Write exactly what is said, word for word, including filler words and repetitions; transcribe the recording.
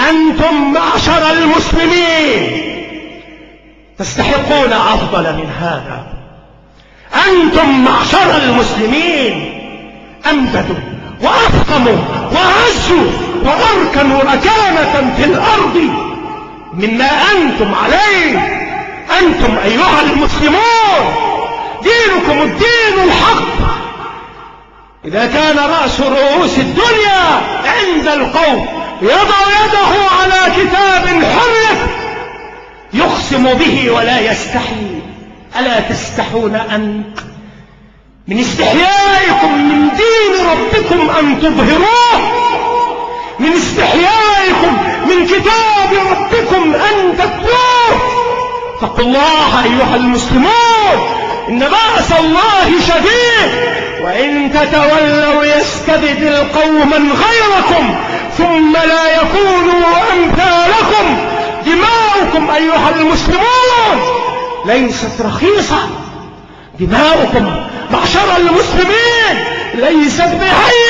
أنتم معشر المسلمين تستحقون أفضل من هذا. أنتم معشر المسلمين أمجدوا وأفخموا وأعزوا وأركنوا ركانة في الأرض مما أنتم عليه. أنتم أيها المسلمون دينكم الدين الحق. إذا كان رأس رؤوس الدنيا عند القوم يضع يده على كتاب حرف يقسم به ولا يستحي، ألا تستحون أن من استحيائكم من دين ربكم أن تظهروه؟ من استحيائكم من كتاب ربكم أن تتلوه؟ فاتقوا الله أيها المسلمون، إن بأس الله شديد، وإن تتولوا يستبدل قوما غيركم ثم لا يكونوا أمثالكم. دماؤكم أيها المسلمون ليست رخيصة، دماؤكم معشر المسلمين ليست بهينة.